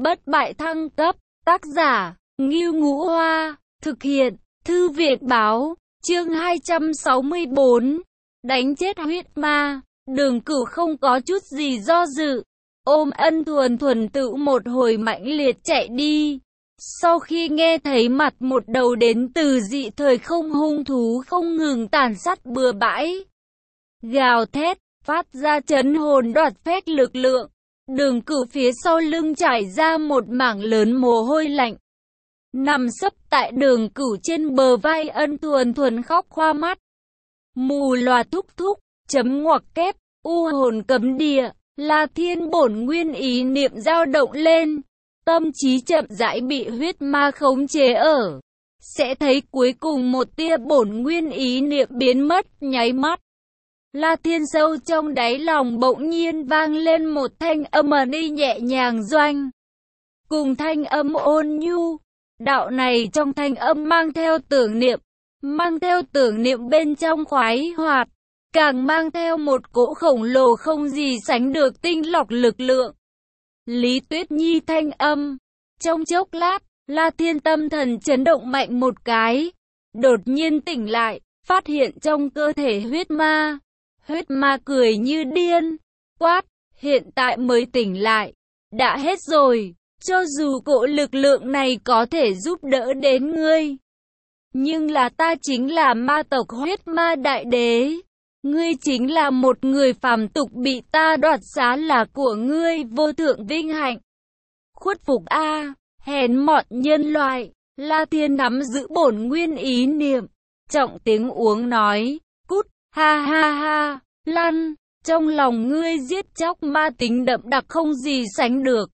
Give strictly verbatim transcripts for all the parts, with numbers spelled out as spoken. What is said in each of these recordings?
Bất bại thăng cấp, tác giả, Ngưu Ngũ Hoa, thực hiện, Thư viện báo, chương hai trăm sáu mươi bốn, đánh chết huyết ma. Đường Cửu không có chút gì do dự, ôm Ân Thuần Thuần tự một hồi mãnh liệt chạy đi. Sau khi nghe thấy mặt một đầu đến từ dị thời không hung thú không ngừng tàn sát bừa bãi, gào thét, phát ra chấn hồn đoạt phách lực lượng, Đường Cửu phía sau lưng trải ra một mảng lớn mồ hôi lạnh. Nằm sấp tại Đường Cửu trên bờ vai Ân Thuần Thuần khóc khoa mắt. Mù loà thúc thúc, chấm ngoặc kép, u hồn cấm địa, La Thiên bổn nguyên ý niệm dao động lên. Tâm trí chậm rãi bị huyết ma khống chế ở. Sẽ thấy cuối cùng một tia bổn nguyên ý niệm biến mất, nháy mắt. La Thiên sâu trong đáy lòng bỗng nhiên vang lên một thanh âm đi nhẹ nhàng doanh. Cùng thanh âm ôn nhu. Đạo này trong thanh âm mang theo tưởng niệm. Mang theo tưởng niệm bên trong khoái hoạt. Càng mang theo một cỗ khổng lồ không gì sánh được tinh lọc lực lượng. Lý Tuyết Nhi thanh âm. Trong chốc lát, La Thiên tâm thần chấn động mạnh một cái. Đột nhiên tỉnh lại, phát hiện trong cơ thể huyết ma. Huyết ma cười như điên, quát, hiện tại mới tỉnh lại. Đã hết rồi, cho dù cỗ lực lượng này có thể giúp đỡ đến ngươi. Nhưng là ta chính là ma tộc huyết ma đại đế. Ngươi chính là một người phàm tục bị ta đoạt xá là của ngươi vô thượng vinh hạnh. Khuất phục a, hèn mọn nhân loại. La Thiên nắm giữ bổn nguyên ý niệm, trọng tiếng uống nói, cút, ha ha ha, lăn, trong lòng ngươi giết chóc ma tính đậm đặc không gì sánh được.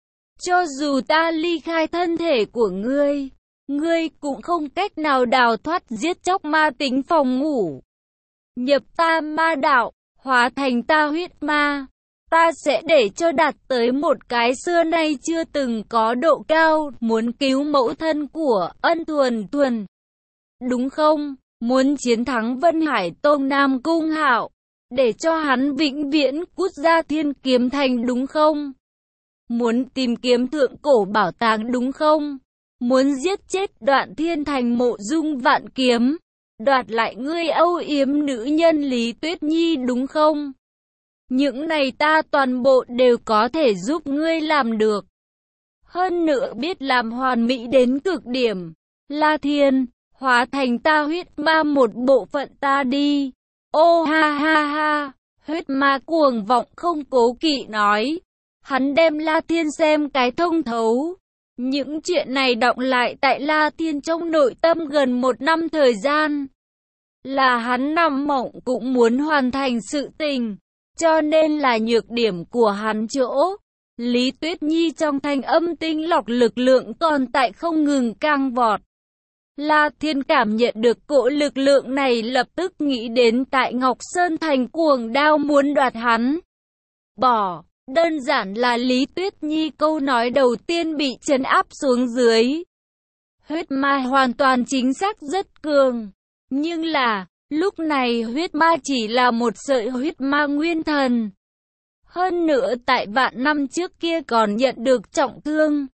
Cho dù ta ly khai thân thể của ngươi, ngươi cũng không cách nào đào thoát giết chóc ma tính phòng ngủ. Nhập ta ma đạo, hóa thành ta huyết ma, ta sẽ để cho đạt tới một cái xưa nay chưa từng có độ cao, muốn cứu mẫu thân của Ân Thuần Thuần. Đúng không? Muốn chiến thắng Vân Hải Tông Nam Cung Hạo, để cho hắn vĩnh viễn cút ra Thiên Kiếm Thành đúng không? Muốn tìm kiếm thượng cổ bảo tàng đúng không? Muốn giết chết Đoạn Thiên Thành Mộ Dung Vạn Kiếm, đoạt lại ngươi âu yếm nữ nhân Lý Tuyết Nhi đúng không? Những này ta toàn bộ đều có thể giúp ngươi làm được. Hơn nữa biết làm hoàn mỹ đến cực điểm. La Thiên, hóa thành ta huyết ma một bộ phận ta đi. Ô ha ha ha, huyết ma cuồng vọng không cố kỵ nói. Hắn đem La Thiên xem cái thông thấu. Những chuyện này đọng lại tại La Thiên trong nội tâm gần một năm thời gian. Là hắn nằm mộng cũng muốn hoàn thành sự tình. Cho nên là nhược điểm của hắn chỗ. Lý Tuyết Nhi trong thanh âm tinh lọc lực lượng còn tại không ngừng căng vọt. La Thiên cảm nhận được cỗ lực lượng này lập tức nghĩ đến tại Ngọc Sơn Thành cuồng đao muốn đoạt hắn. Bỏ, đơn giản là Lý Tuyết Nhi câu nói đầu tiên bị trấn áp xuống dưới. Huyết ma hoàn toàn chính xác rất cường. Nhưng là, lúc này huyết ma chỉ là một sợi huyết ma nguyên thần. Hơn nữa tại vạn năm trước kia còn nhận được trọng thương.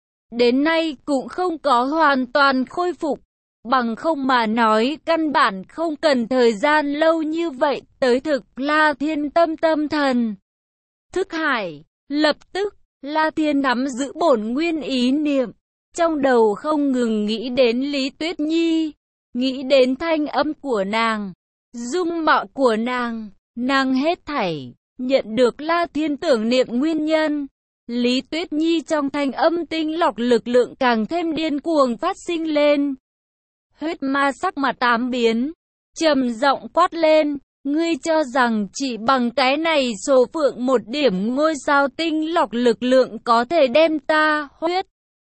Đến nay cũng không có hoàn toàn khôi phục. Bằng không mà nói căn bản không cần thời gian lâu như vậy tới thực La Thiên tâm tâm thần. Thức hải, lập tức, La Thiên nắm giữ bổn nguyên ý niệm. Trong đầu không ngừng nghĩ đến Lý Tuyết Nhi. Nghĩ đến thanh âm của nàng, dung mạo của nàng, nàng hết thảy, nhận được La Thiên tưởng niệm nguyên nhân. Lý Tuyết Nhi trong thanh âm tinh lọc lực lượng càng thêm điên cuồng phát sinh lên. Huyết ma sắc mặt tám biến, trầm giọng quát lên, ngươi cho rằng chỉ bằng cái này số phượng một điểm ngôi sao tinh lọc lực lượng có thể đem ta, huyết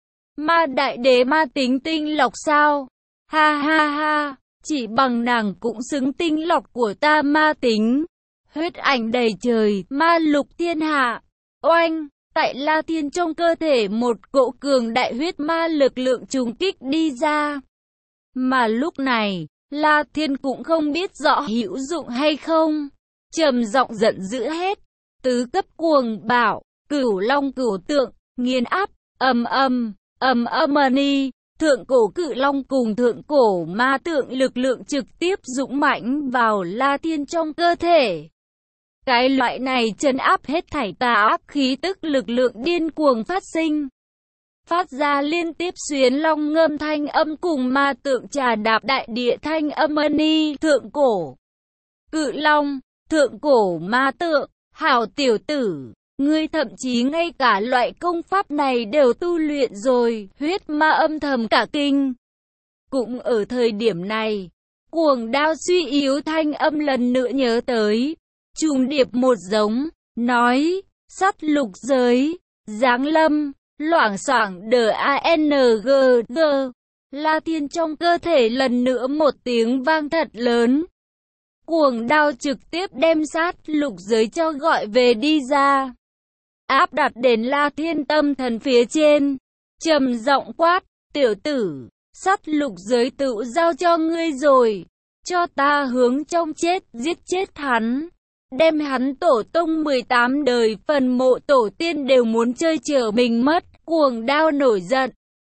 ma đại đế ma tính tinh lọc sao? Ha ha ha, chỉ bằng nàng cũng xứng tinh lọc của ta ma tính. Huyết ảnh đầy trời, ma lục thiên hạ. Oanh, tại La Thiên trong cơ thể một cỗ cường đại huyết ma lực lượng trùng kích đi ra. Mà lúc này, La Thiên cũng không biết rõ hữu dụng hay không. Trầm giọng giận dữ hết, tứ cấp cuồng bạo, cửu long cửu tượng, nghiền áp, Ầm ầm, ầm ầm ni, thượng cổ cự long cùng thượng cổ ma tượng lực lượng trực tiếp dũng mãnh vào La Thiên trong cơ thể. Cái loại này trấn áp hết thảy tà ác khí tức lực lượng điên cuồng phát sinh. Phát ra liên tiếp xuyến long ngâm thanh âm cùng ma tượng trà đạp đại địa thanh âm ni, thượng cổ cự long, thượng cổ ma tượng, hảo tiểu tử, ngươi thậm chí ngay cả loại công pháp này đều tu luyện rồi, huyết ma âm thầm cả kinh. Cũng ở thời điểm này, cuồng đao suy yếu thanh âm lần nữa nhớ tới, trùng điệp một giống, nói, sắt lục giới, giáng lâm, loảng xoảng đờ a n g g, La Thiên trong cơ thể lần nữa một tiếng vang thật lớn. Cuồng đao trực tiếp đem sát lục giới cho gọi về đi ra. Áp đặt đến La Thiên tâm thần phía trên. Trầm giọng quát, tiểu tử, sát lục giới tự giao cho ngươi rồi. Cho ta hướng trong chết, giết chết hắn. Đem hắn tổ tông mười tám đời phần mộ tổ tiên đều muốn chơi chở mình mất. Cuồng đao nổi giận.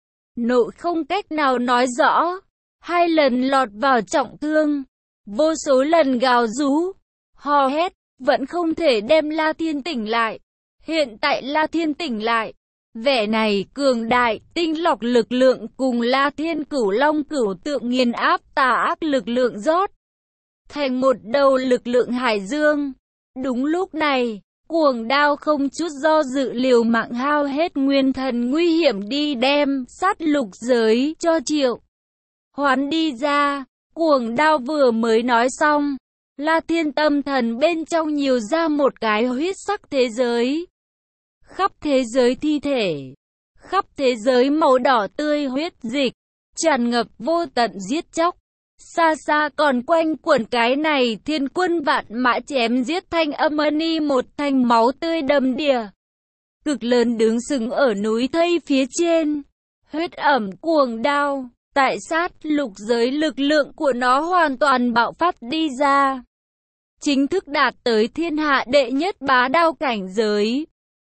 Nộ không cách nào nói rõ. Hai lần lọt vào trọng thương. Vô số lần gào rú, hò hét, vẫn không thể đem La Thiên tỉnh lại. Hiện tại La Thiên tỉnh lại. Vẻ này cường đại, tinh lọc lực lượng cùng La Thiên cửu long cửu tượng nghiền áp tà ác lực lượng rót. Thành một đầu lực lượng hải dương. Đúng lúc này, cuồng đao không chút do dự liều mạng hao hết nguyên thần nguy hiểm đi đem sát lục giới cho Triệu Hoán đi ra. Cuồng đao vừa mới nói xong, La Thiên tâm thần bên trong nhiều ra một cái huyết sắc thế giới. Khắp thế giới thi thể, khắp thế giới màu đỏ tươi huyết dịch, tràn ngập vô tận giết chóc. Xa xa còn quanh quẩn cái này thiên quân vạn mã chém giết thanh âm ni, một thanh máu tươi đầm đìa. Cực lớn đứng sừng ở núi thây phía trên, huyết ẩm cuồng đao. Tại sát lục giới lực lượng của nó hoàn toàn bạo phát đi ra. Chính thức đạt tới thiên hạ đệ nhất bá đao cảnh giới.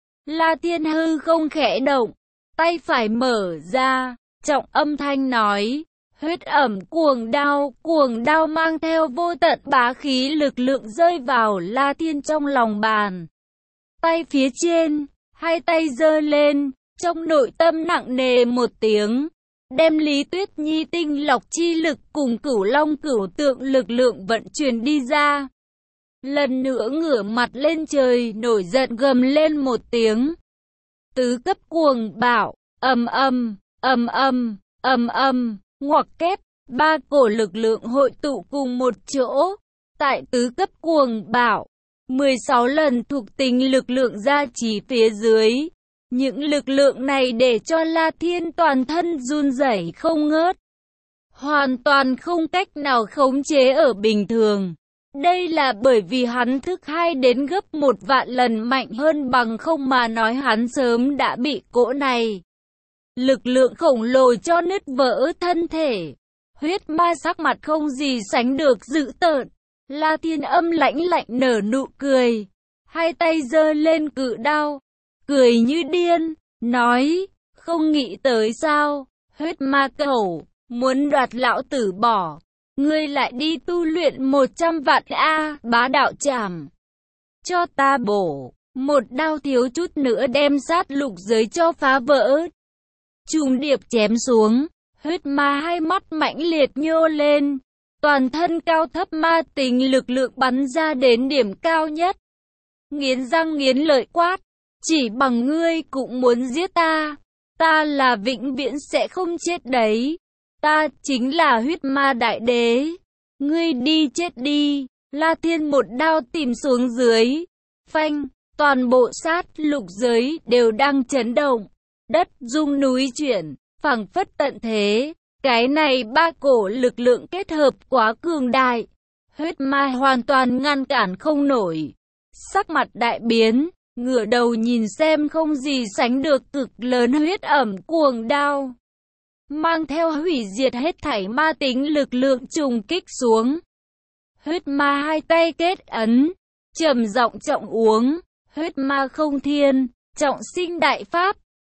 La Thiên hư không khẽ động, tay phải mở ra, trọng âm thanh nói, huyết ẩm cuồng đao, cuồng đao mang theo vô tận bá khí lực lượng rơi vào La Thiên trong lòng bàn. Tay phía trên, hai tay giơ lên, trong nội tâm nặng nề một tiếng. Đem Lý Tuyết Nhi tinh lọc chi lực cùng cửu long cửu tượng lực lượng vận chuyển đi ra. Lần nữa ngửa mặt lên trời nổi giận gầm lên một tiếng. Tứ cấp cuồng bạo, ầm ầm, ầm ầm, ầm ầm, ngoặc kép, ba cổ lực lượng hội tụ cùng một chỗ. Tại tứ cấp cuồng bạo, mười sáu lần thuộc tính lực lượng gia trì phía dưới. Những lực lượng này để cho La Thiên toàn thân run rẩy không ngớt. Hoàn toàn không cách nào khống chế ở bình thường. Đây là bởi vì hắn thức hai đến gấp một vạn lần mạnh hơn bằng không mà nói hắn sớm đã bị cỗ này. Lực lượng khổng lồ cho nứt vỡ thân thể. Huyết ma sắc mặt không gì sánh được dữ tợn. La Thiên âm lãnh lạnh nở nụ cười. Hai tay giơ lên cự đao. Cười như điên, nói, không nghĩ tới sao, huyết ma cẩu, muốn đoạt lão tử bỏ, ngươi lại đi tu luyện một trăm vạn A, bá đạo trảm. Cho ta bổ, một đao thiếu chút nữa đem sát lục giới cho phá vỡ. Trùng điệp chém xuống, huyết ma hai mắt mãnh liệt nhô lên, toàn thân cao thấp ma tính lực lượng bắn ra đến điểm cao nhất. Nghiến răng nghiến lợi quát. Chỉ bằng ngươi cũng muốn giết ta, ta là vĩnh viễn sẽ không chết đấy, ta chính là huyết ma đại đế, ngươi đi chết đi. La Thiên một đao tìm xuống dưới, phanh, toàn bộ sát lục giới đều đang chấn động, đất rung núi chuyển, phảng phất tận thế, cái này ba cổ lực lượng kết hợp quá cường đại, huyết ma hoàn toàn ngăn cản không nổi, sắc mặt đại biến. Ngửa đầu nhìn xem không gì sánh được cực lớn huyết ẩm cuồng đao. Mang theo hủy diệt hết thảy ma tính lực lượng trùng kích xuống. Huyết ma hai tay kết ấn, trầm giọng trọng uống. Huyết ma không thiên, trọng sinh đại pháp,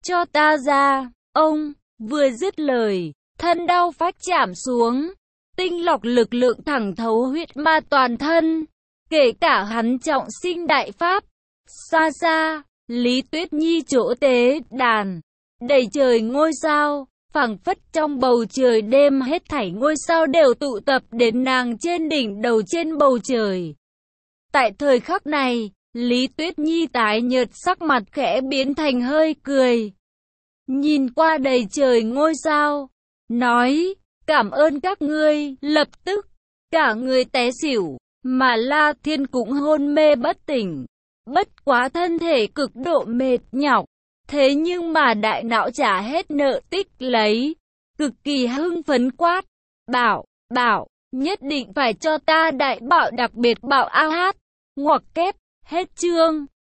cho ta ra. Ông vừa dứt lời, thân đao phách chạm xuống, tinh lọc lực lượng thẳng thấu huyết ma toàn thân, kể cả hắn trọng sinh đại pháp. Xa xa, Lý Tuyết Nhi chỗ tế đàn, đầy trời ngôi sao, phảng phất trong bầu trời đêm hết thảy ngôi sao đều tụ tập đến nàng trên đỉnh đầu trên bầu trời. Tại thời khắc này, Lý Tuyết Nhi tái nhợt sắc mặt khẽ biến thành hơi cười. Nhìn qua đầy trời ngôi sao, nói, cảm ơn các ngươi, lập tức, cả người té xỉu, mà La Thiên cũng hôn mê bất tỉnh. Bất quá thân thể cực độ mệt nhọc, thế nhưng mà đại não trả hết nợ tích lấy, cực kỳ hưng phấn quát, bảo, bảo, nhất định phải cho ta đại bảo đặc biệt bảo a hát, ngoặc kép, hết chương.